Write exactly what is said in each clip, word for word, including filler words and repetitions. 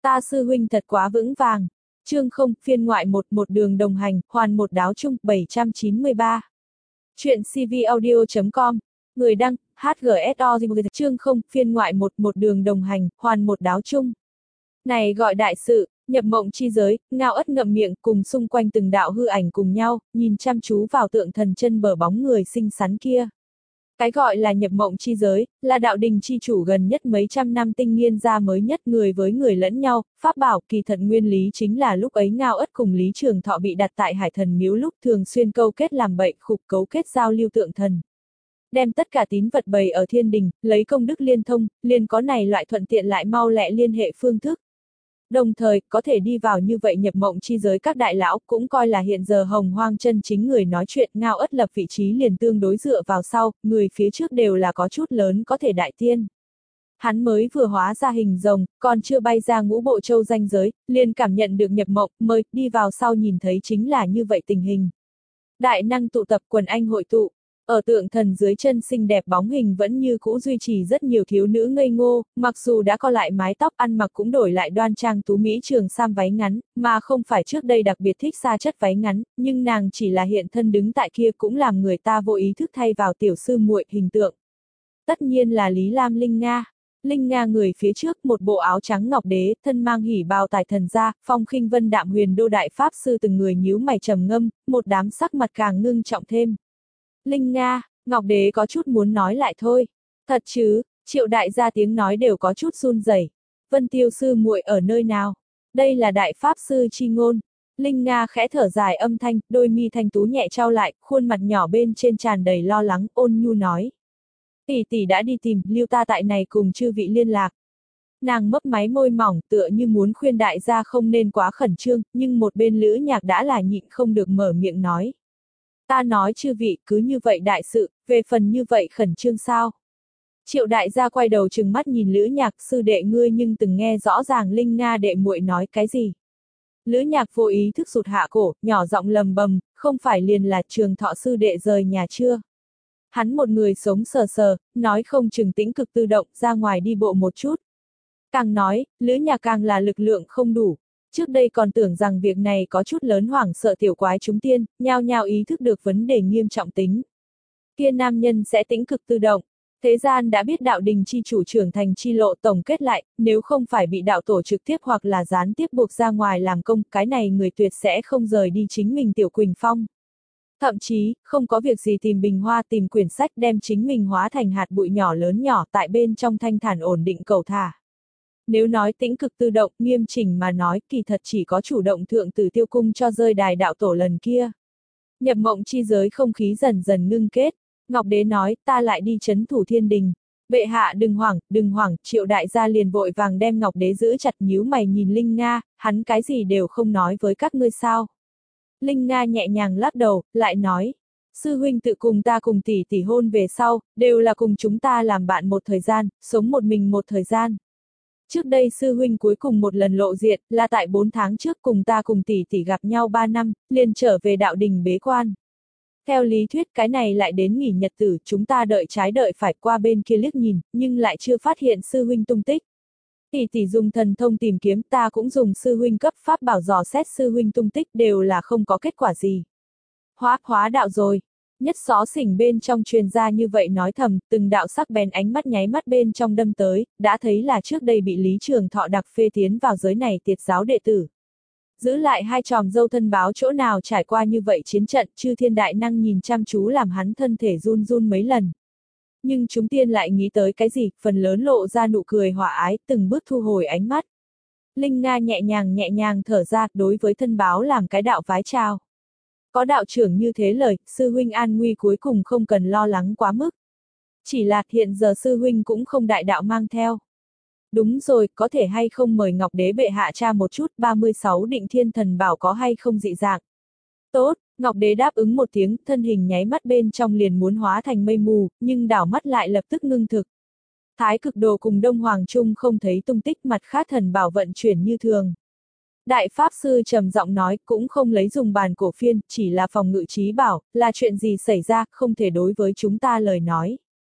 Ta sư huynh thật quá vững vàng. Chương không, phiên ngoại một, một đường đồng hành, hoàn một đáo chung, bảy trăm chín mươi ba. Chuyện cvaudio chấm com. Người đăng, hát giê ét o. Chương không, phiên ngoại một, một đường đồng hành, hoàn một đáo chung. Này gọi đại sự, nhập mộng chi giới, Ngao Ất ngậm miệng cùng xung quanh từng đạo hư ảnh cùng nhau, nhìn chăm chú vào tượng thần chân bờ bóng người xinh xắn kia. Cái gọi là nhập mộng chi giới, là đạo đình chi chủ gần nhất mấy trăm năm tinh nghiên ra mới nhất người với người lẫn nhau, pháp bảo kỳ thật nguyên lý chính là lúc ấy Ngao Ất cùng Lý Trường Thọ bị đặt tại Hải Thần Miếu lúc thường xuyên câu kết làm bậy khục cấu kết giao lưu tượng thần. Đem tất cả tín vật bày ở thiên đình, lấy công đức liên thông, liền có này loại thuận tiện lại mau lẹ liên hệ phương thức. Đồng thời, có thể đi vào như vậy nhập mộng chi giới các đại lão cũng coi là hiện giờ hồng hoang chân chính người nói chuyện. Ngao Ất lập vị trí liền tương đối dựa vào sau, người phía trước đều là có chút lớn có thể đại tiên. Hắn mới vừa hóa ra hình rồng, còn chưa bay ra ngũ bộ châu ranh giới, liền cảm nhận được nhập mộng, mời, đi vào sau nhìn thấy chính là như vậy tình hình. Đại năng tụ tập quần anh hội tụ. Ở tượng thần dưới chân xinh đẹp bóng hình vẫn như cũ duy trì rất nhiều thiếu nữ ngây ngô, mặc dù đã co lại mái tóc ăn mặc cũng đổi lại đoan trang tú mỹ trường sam váy ngắn, mà không phải trước đây đặc biệt thích xa chất váy ngắn, nhưng nàng chỉ là hiện thân đứng tại kia cũng làm người ta vô ý thức thay vào tiểu sư muội hình tượng. Tất nhiên là Lý Lam Linh Nga. Linh Nga người phía trước một bộ áo trắng ngọc đế, thân mang hỉ bào tài thần gia, phong khinh vân đạm huyền đô đại pháp sư từng người nhíu mày trầm ngâm, một đám sắc mặt càng ngưng trọng thêm. Linh Nga, Ngọc Đế có chút muốn nói lại thôi. Thật chứ, Triệu đại gia tiếng nói đều có chút run rẩy. Vân Tiêu sư muội ở nơi nào? Đây là đại pháp sư chi ngôn. Linh Nga khẽ thở dài âm thanh, đôi mi thanh tú nhẹ trao lại, khuôn mặt nhỏ bên trên tràn đầy lo lắng, ôn nhu nói. Tỷ tỷ đã đi tìm, lưu ta tại này cùng chư vị liên lạc. Nàng mấp máy môi mỏng tựa như muốn khuyên đại gia không nên quá khẩn trương, nhưng một bên Lữ Nhạc đã là nhịn không được mở miệng nói. Ta nói chư vị cứ như vậy đại sự, về phần như vậy khẩn trương sao? Triệu đại gia quay đầu trừng mắt nhìn Lữ Nhạc sư đệ ngươi nhưng từng nghe rõ ràng Linh Nga đệ muội nói cái gì? Lữ Nhạc vô ý thức sụt hạ cổ, nhỏ giọng lầm bầm, không phải liền là Trường Thọ sư đệ rời nhà chưa? Hắn một người sống sờ sờ, nói không chừng tĩnh cực tự động ra ngoài đi bộ một chút. Càng nói, Lữ Nhạc càng là lực lượng không đủ. Trước đây còn tưởng rằng việc này có chút lớn hoảng sợ tiểu quái chúng tiên, nhao nhao ý thức được vấn đề nghiêm trọng tính. Kia nam nhân sẽ tĩnh cực tự động. Thế gian đã biết đạo đình chi chủ trưởng thành chi lộ tổng kết lại, nếu không phải bị đạo tổ trực tiếp hoặc là gián tiếp buộc ra ngoài làm công, cái này người tuyệt sẽ không rời đi chính mình tiểu Quỳnh Phong. Thậm chí, không có việc gì tìm bình hoa tìm quyển sách đem chính mình hóa thành hạt bụi nhỏ lớn nhỏ tại bên trong thanh thản ổn định cầu thả. Nếu nói tĩnh cực tự động, nghiêm chỉnh mà nói, kỳ thật chỉ có chủ động thượng tử tiêu cung cho rơi đài đạo tổ lần kia. Nhập mộng chi giới không khí dần dần ngưng kết, Ngọc Đế nói, ta lại đi chấn thủ thiên đình. Bệ hạ đừng hoảng, đừng hoảng, Triệu đại gia liền vội vàng đem Ngọc Đế giữ chặt nhíu mày nhìn Linh Nga, hắn cái gì đều không nói với các ngươi sao. Linh Nga nhẹ nhàng lắc đầu, lại nói, sư huynh tự cùng ta cùng tỷ tỷ hôn về sau, đều là cùng chúng ta làm bạn một thời gian, sống một mình một thời gian. Trước đây sư huynh cuối cùng một lần lộ diện, là tại bốn tháng trước cùng ta cùng tỷ tỷ gặp nhau ba năm, liền trở về đạo đình bế quan. Theo lý thuyết cái này lại đến nghỉ nhật tử, chúng ta đợi trái đợi phải qua bên kia liếc nhìn, nhưng lại chưa phát hiện sư huynh tung tích. Tỷ tỷ dùng thần thông tìm kiếm, ta cũng dùng sư huynh cấp pháp bảo dò xét sư huynh tung tích, đều là không có kết quả gì. Hóa, hóa đạo rồi. Nhất xó xỉnh bên trong truyền ra như vậy nói thầm, từng đạo sắc bén ánh mắt nháy mắt bên trong đâm tới, đã thấy là trước đây bị Lý Trường Thọ đặc phê tiến vào giới này tiệt giáo đệ tử. Giữ lại hai tròm dâu thân báo chỗ nào trải qua như vậy chiến trận, chư thiên đại năng nhìn chăm chú làm hắn thân thể run run mấy lần. Nhưng chúng tiên lại nghĩ tới cái gì, phần lớn lộ ra nụ cười hòa ái, từng bước thu hồi ánh mắt. Linh Nga nhẹ nhàng nhẹ nhàng thở ra, đối với thân báo làm cái đạo vái chào. Có đạo trưởng như thế lời, sư huynh an nguy cuối cùng không cần lo lắng quá mức. Chỉ là hiện giờ sư huynh cũng không đại đạo mang theo. Đúng rồi, có thể hay không mời Ngọc Đế bệ hạ tra một chút, ba mươi sáu định thiên thần bảo có hay không dị dạng. Tốt, Ngọc Đế đáp ứng một tiếng, thân hình nháy mắt bên trong liền muốn hóa thành mây mù, nhưng đảo mắt lại lập tức ngưng thực. Thái cực đồ cùng Đông Hoàng Trung không thấy tung tích, mặt khác thần bảo vận chuyển như thường. Đại Pháp Sư trầm giọng nói, cũng không lấy dùng bàn cổ phiên, chỉ là phòng ngự trí bảo, là chuyện gì xảy ra, không thể đối với chúng ta lời nói.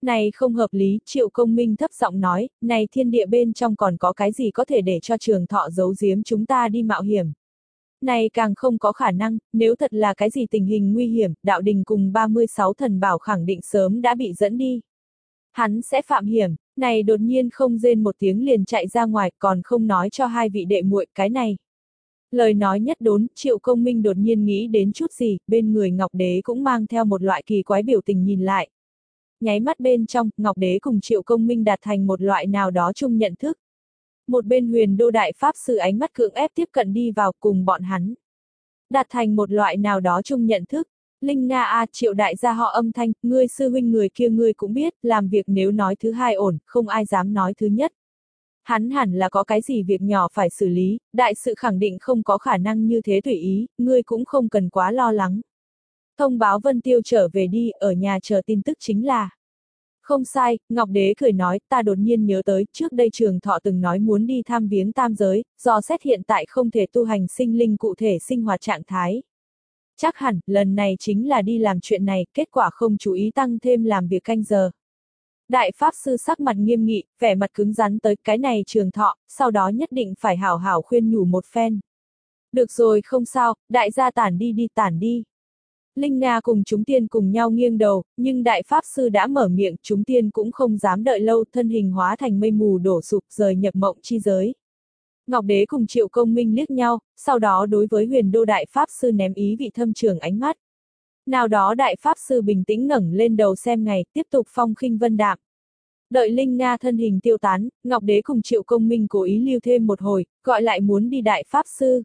Này không hợp lý, Triệu Công Minh thấp giọng nói, này thiên địa bên trong còn có cái gì có thể để cho Trường Thọ giấu giếm chúng ta đi mạo hiểm. Này càng không có khả năng, nếu thật là cái gì tình hình nguy hiểm, đạo đình cùng ba mươi sáu thần bảo khẳng định sớm đã bị dẫn đi. Hắn sẽ phạm hiểm, này đột nhiên không rên một tiếng liền chạy ra ngoài, còn không nói cho hai vị đệ muội cái này. Lời nói nhất đốn, Triệu Công Minh đột nhiên nghĩ đến chút gì, bên người Ngọc Đế cũng mang theo một loại kỳ quái biểu tình nhìn lại. Nháy mắt bên trong, Ngọc Đế cùng Triệu Công Minh đạt thành một loại nào đó chung nhận thức. Một bên Huyền Đô Đại Pháp Sư ánh mắt cưỡng ép tiếp cận đi vào cùng bọn hắn. Đạt thành một loại nào đó chung nhận thức. Linh Nga a, Triệu đại gia họ âm thanh, ngươi sư huynh người kia ngươi cũng biết, làm việc nếu nói thứ hai ổn, không ai dám nói thứ nhất. Hắn hẳn là có cái gì việc nhỏ phải xử lý, đại sự khẳng định không có khả năng như thế tùy ý, ngươi cũng không cần quá lo lắng. Thông báo Vân Tiêu trở về đi, ở nhà chờ tin tức chính là. Không sai, Ngọc Đế cười nói, ta đột nhiên nhớ tới, trước đây Trường Thọ từng nói muốn đi thăm viếng tam giới, do xét hiện tại không thể tu hành sinh linh cụ thể sinh hoạt trạng thái. Chắc hẳn, lần này chính là đi làm chuyện này, kết quả không chú ý tăng thêm làm việc canh giờ. Đại Pháp Sư sắc mặt nghiêm nghị, vẻ mặt cứng rắn tới cái này Trường Thọ, sau đó nhất định phải hảo hảo khuyên nhủ một phen. Được rồi không sao, đại gia tản đi đi tản đi. Linh Nga cùng chúng tiên cùng nhau nghiêng đầu, nhưng Đại Pháp Sư đã mở miệng, chúng tiên cũng không dám đợi lâu, thân hình hóa thành mây mù đổ sụp rời nhập mộng chi giới. Ngọc Đế cùng Triệu Công Minh liếc nhau, sau đó đối với Huyền Đô Đại Pháp Sư ném ý vị thâm trường ánh mắt. Nào đó Đại Pháp Sư bình tĩnh ngẩng lên đầu xem ngày, tiếp tục phong khinh vân đạm. Đợi Linh Nga thân hình tiêu tán, Ngọc Đế cùng Triệu Công Minh cố ý lưu thêm một hồi, gọi lại muốn đi Đại Pháp Sư.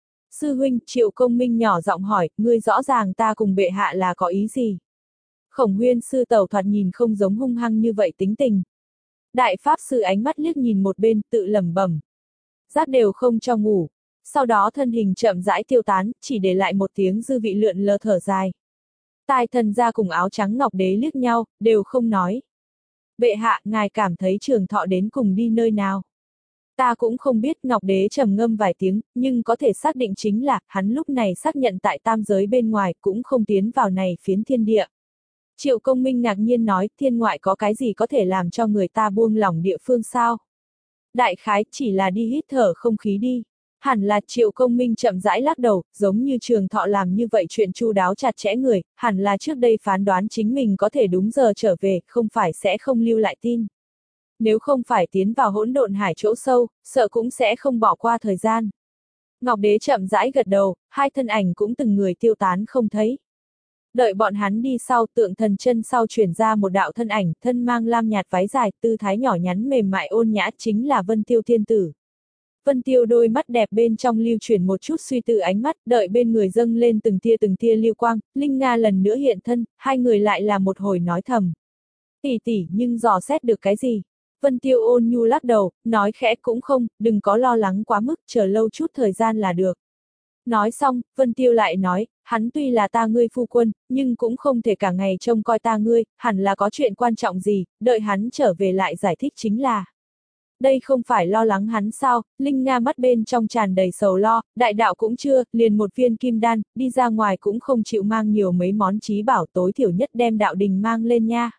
Sư huynh, Triệu Công Minh nhỏ giọng hỏi, ngươi rõ ràng ta cùng bệ hạ là có ý gì? Khổng Huyên sư tẩu thoạt nhìn không giống hung hăng như vậy tính tình. Đại Pháp Sư ánh mắt liếc nhìn một bên, tự lẩm bẩm. Giác đều không cho ngủ. Sau đó thân hình chậm rãi tiêu tán, chỉ để lại một tiếng dư vị lượn lờ thở dài. Tai thần gia cùng áo trắng Ngọc Đế liếc nhau, đều không nói. Bệ hạ, ngài cảm thấy Trường Thọ đến cùng đi nơi nào? Ta cũng không biết, Ngọc Đế trầm ngâm vài tiếng, nhưng có thể xác định chính là, hắn lúc này xác nhận tại tam giới bên ngoài, cũng không tiến vào này phiến thiên địa. Triệu Công Minh ngạc nhiên nói, thiên ngoại có cái gì có thể làm cho người ta buông lỏng địa phương sao? Đại khái, chỉ là đi hít thở không khí đi. Hẳn là Triệu Công Minh chậm rãi lắc đầu, giống như Trường Thọ làm như vậy chuyện chu đáo chặt chẽ người, hẳn là trước đây phán đoán chính mình có thể đúng giờ trở về, không phải sẽ không lưu lại tin. Nếu không phải tiến vào hỗn độn hải chỗ sâu, sợ cũng sẽ không bỏ qua thời gian. Ngọc Đế chậm rãi gật đầu, hai thân ảnh cũng từng người tiêu tán không thấy. Đợi bọn hắn đi sau, Tượng Thần chân sau chuyển ra một đạo thân ảnh, thân mang lam nhạt váy dài, tư thái nhỏ nhắn mềm mại ôn nhã, chính là Vân Tiêu Thiên Tử. Vân Tiêu đôi mắt đẹp bên trong lưu chuyển một chút suy tư ánh mắt, đợi bên người dâng lên từng tia từng tia lưu quang, Linh Nga lần nữa hiện thân, hai người lại là một hồi nói thầm. Tỷ tỷ, nhưng dò xét được cái gì? Vân Tiêu ôn nhu lắc đầu, nói khẽ cũng không, đừng có lo lắng quá mức, chờ lâu chút thời gian là được. Nói xong, Vân Tiêu lại nói, hắn tuy là ta ngươi phu quân, nhưng cũng không thể cả ngày trông coi ta ngươi, hẳn là có chuyện quan trọng gì, đợi hắn trở về lại giải thích chính là. Đây không phải lo lắng hắn sao, Linh Nga mắt bên trong tràn đầy sầu lo, đại đạo cũng chưa, liền một viên kim đan, đi ra ngoài cũng không chịu mang nhiều mấy món trí bảo tối thiểu nhất đem đạo đình mang lên nha.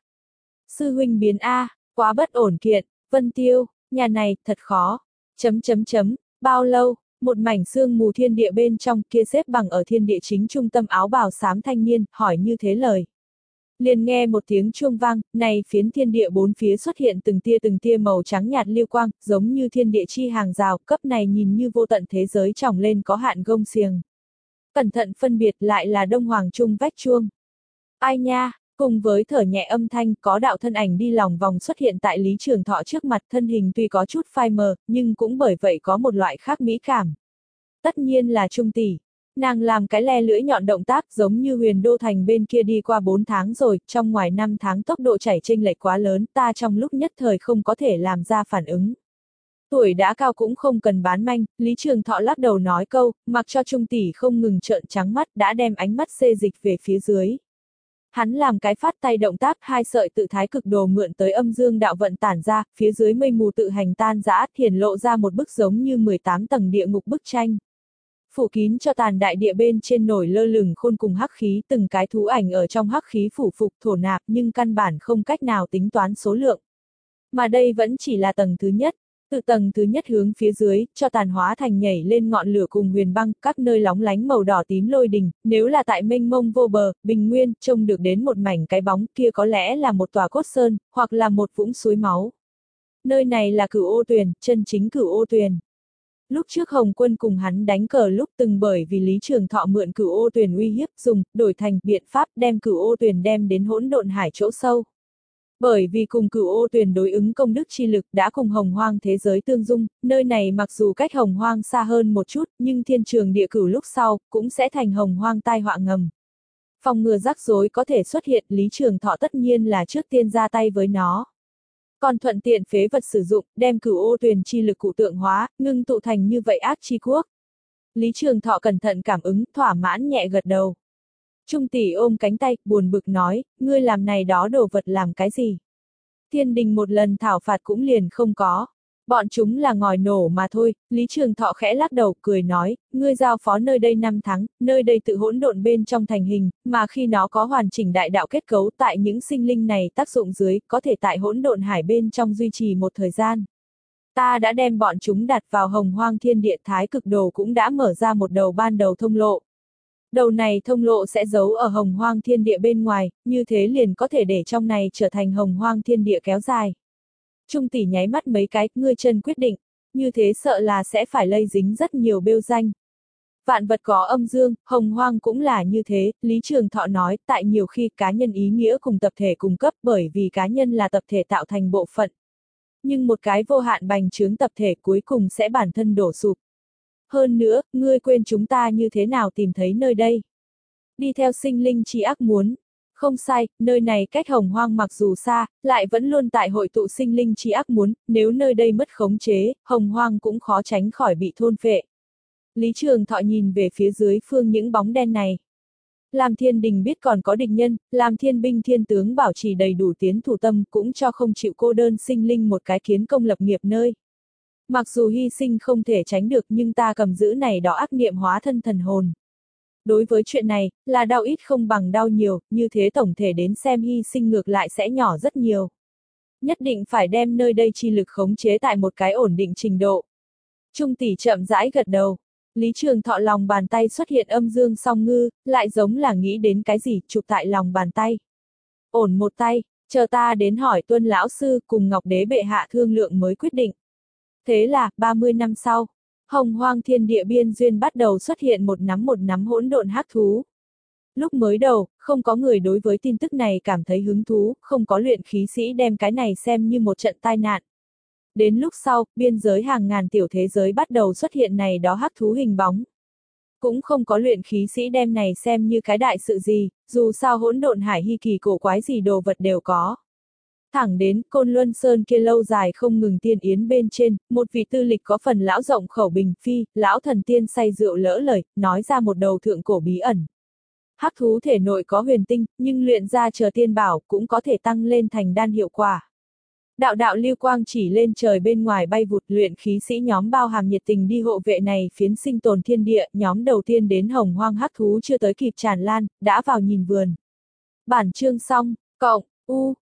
Sư huynh biến A, quá bất ổn kiện, Vân Tiêu, nhà này, thật khó, chấm chấm chấm, bao lâu, một mảnh sương mù thiên địa bên trong kia xếp bằng ở thiên địa chính trung tâm áo bào xám thanh niên, hỏi như thế lời. Liền nghe một tiếng chuông vang, này phiến thiên địa bốn phía xuất hiện từng tia từng tia màu trắng nhạt lưu quang, giống như thiên địa chi hàng rào, cấp này nhìn như vô tận thế giới tròng lên có hạn gông xiềng. Cẩn thận phân biệt lại là Đông Hoàng Trung vách chuông. Ai nha, cùng với thở nhẹ âm thanh, có đạo thân ảnh đi lòng vòng xuất hiện tại Lý Trường Thọ trước mặt, thân hình tuy có chút phai mờ, nhưng cũng bởi vậy có một loại khác mỹ cảm. Tất nhiên là Trung tỷ. Nàng làm cái le lưỡi nhọn động tác giống như Huyền Đô Thành bên kia đi qua bốn tháng rồi, trong ngoài năm tháng tốc độ chảy chênh lệch quá lớn, ta trong lúc nhất thời không có thể làm ra phản ứng. Tuổi đã cao cũng không cần bán manh, Lý Trường Thọ lắc đầu nói câu, mặc cho Trung tỷ không ngừng trợn trắng mắt đã đem ánh mắt xê dịch về phía dưới. Hắn làm cái phát tay động tác, hai sợi tự thái cực đồ mượn tới âm dương đạo vận tản ra, phía dưới mây mù tự hành tan rã, hiển lộ ra một bức giống như mười tám tầng địa ngục bức tranh. Phủ kín cho tàn đại địa bên trên nổi lơ lửng khôn cùng hắc khí, từng cái thú ảnh ở trong hắc khí phủ phục thổ nạp nhưng căn bản không cách nào tính toán số lượng. Mà đây vẫn chỉ là tầng thứ nhất. Từ tầng thứ nhất hướng phía dưới, cho tàn hóa thành nhảy lên ngọn lửa cùng huyền băng, các nơi lóng lánh màu đỏ tím lôi đình, nếu là tại mênh mông vô bờ, bình nguyên, trông được đến một mảnh cái bóng kia có lẽ là một tòa cốt sơn, hoặc là một vũng suối máu. Nơi này là Cửu Ô Tuyền, chân chính Cửu Ô Tuyền. Lúc trước Hồng Quân cùng hắn đánh cờ lúc từng bởi vì Lý Trường Thọ mượn Cửu Ô Tuyền uy hiếp dùng, đổi thành biện pháp đem Cửu Ô Tuyền đem đến hỗn độn hải chỗ sâu. Bởi vì cùng Cửu Ô Tuyền đối ứng công đức chi lực đã cùng hồng hoang thế giới tương dung, nơi này mặc dù cách hồng hoang xa hơn một chút, nhưng thiên trường địa cửu lúc sau, cũng sẽ thành hồng hoang tai họa ngầm. Phòng ngừa rắc rối có thể xuất hiện, Lý Trường Thọ tất nhiên là trước tiên ra tay với nó. Còn thuận tiện phế vật sử dụng, đem Cửu Ô Tuyền chi lực cụ tượng hóa, ngưng tụ thành như vậy ác chi quốc. Lý Trường Thọ cẩn thận cảm ứng, thỏa mãn nhẹ gật đầu. Trung tỷ ôm cánh tay, buồn bực nói, ngươi làm này đó đồ vật làm cái gì? Thiên đình một lần thảo phạt cũng liền không có. Bọn chúng là ngòi nổ mà thôi, Lý Trường Thọ khẽ lắc đầu, cười nói, ngươi giao phó nơi đây năm tháng, nơi đây tự hỗn độn bên trong thành hình, mà khi nó có hoàn chỉnh đại đạo kết cấu tại những sinh linh này tác dụng dưới, có thể tại hỗn độn hải bên trong duy trì một thời gian. Ta đã đem bọn chúng đặt vào hồng hoang thiên địa, thái cực đồ cũng đã mở ra một đầu ban đầu thông lộ. Đầu này thông lộ sẽ giấu ở hồng hoang thiên địa bên ngoài, như thế liền có thể để trong này trở thành hồng hoang thiên địa kéo dài. Trung tỷ nháy mắt mấy cái, ngươi chân quyết định, như thế sợ là sẽ phải lây dính rất nhiều bêu danh. Vạn vật có âm dương, hồng hoang cũng là như thế, Lý Trường Thọ nói, tại nhiều khi cá nhân ý nghĩa cùng tập thể cùng cấp bởi vì cá nhân là tập thể tạo thành bộ phận. Nhưng một cái vô hạn bành trướng tập thể cuối cùng sẽ bản thân đổ sụp. Hơn nữa, ngươi quên chúng ta như thế nào tìm thấy nơi đây. Đi theo sinh linh chi ác muốn. Không sai, nơi này cách hồng hoang mặc dù xa, lại vẫn luôn tại hội tụ sinh linh chi ác muốn, nếu nơi đây mất khống chế, hồng hoang cũng khó tránh khỏi bị thôn phệ. Lý Trường Thọ nhìn về phía dưới phương những bóng đen này. Làm thiên đình biết còn có địch nhân, làm thiên binh thiên tướng bảo trì đầy đủ tiến thủ tâm cũng cho không chịu cô đơn sinh linh một cái kiến công lập nghiệp nơi. Mặc dù hy sinh không thể tránh được nhưng ta cầm giữ này đó ác niệm hóa thân thần hồn. Đối với chuyện này, là đau ít không bằng đau nhiều, như thế tổng thể đến xem hy sinh ngược lại sẽ nhỏ rất nhiều. Nhất định phải đem nơi đây chi lực khống chế tại một cái ổn định trình độ. Trung tỷ chậm rãi gật đầu. Lý Trường Thọ lòng bàn tay xuất hiện âm dương song ngư, lại giống là nghĩ đến cái gì chụp tại lòng bàn tay. Ổn một tay, chờ ta đến hỏi Tuân lão sư cùng Ngọc Đế bệ hạ thương lượng mới quyết định. Thế là, ba mươi năm sau, hồng hoang thiên địa biên duyên bắt đầu xuất hiện một nắm một nắm hỗn độn hắc thú. Lúc mới đầu, không có người đối với tin tức này cảm thấy hứng thú, không có luyện khí sĩ đem cái này xem như một trận tai nạn. Đến lúc sau, biên giới hàng ngàn tiểu thế giới bắt đầu xuất hiện này đó hắc thú hình bóng. Cũng không có luyện khí sĩ đem này xem như cái đại sự gì, dù sao hỗn độn hải hy kỳ cổ quái gì đồ vật đều có. Thẳng đến Côn Luân Sơn kia lâu dài không ngừng tiên yến bên trên, một vị tư lịch có phần lão rộng khẩu bình phi, lão thần tiên say rượu lỡ lời, nói ra một đầu thượng cổ bí ẩn. Hắc thú thể nội có huyền tinh, nhưng luyện ra chờ tiên bảo cũng có thể tăng lên thành đan hiệu quả. Đạo đạo lưu quang chỉ lên trời bên ngoài bay vụt, luyện khí sĩ nhóm bao hàm nhiệt tình đi hộ vệ này phiến sinh tồn thiên địa, nhóm đầu tiên đến hồng hoang hắc thú chưa tới kịp tràn lan, đã vào nhìn vườn. Bản chương xong, cộng, u.